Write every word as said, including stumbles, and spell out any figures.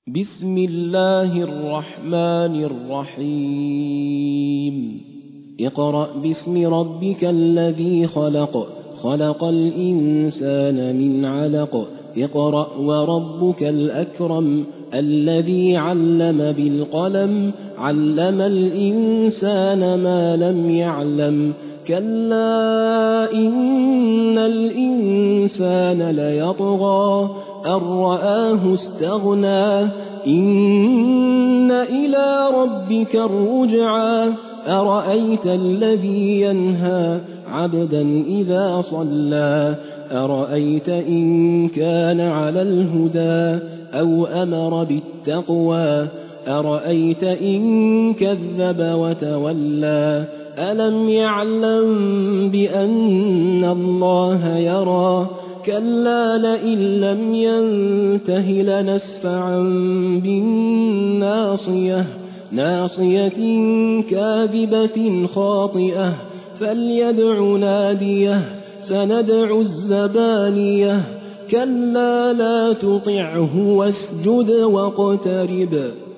بسم الله الرحمن الرحيم اقرأ باسم ربك الذي خلق خلق الإنسان من علق اقرأ وربك الأكرم الذي علم بالقلم علم الإنسان ما لم يعلم كلا إن الإنسان ليطغى أن رآه استغنى إن إلى ربك الرجعى أرأيت الذي ينهى عبدا إذا صلى أرأيت إن كان على الهدى أو أمر بالتقوى أرأيت إن كذب وتولى ألم يعلم بأن الله يرى كلا لئن لم ينته لنسفعا بالناصية ناصية كاذبة خاطئة فليدع ناديه سندع الزبانية كلا لا تطعه واسجد واقترب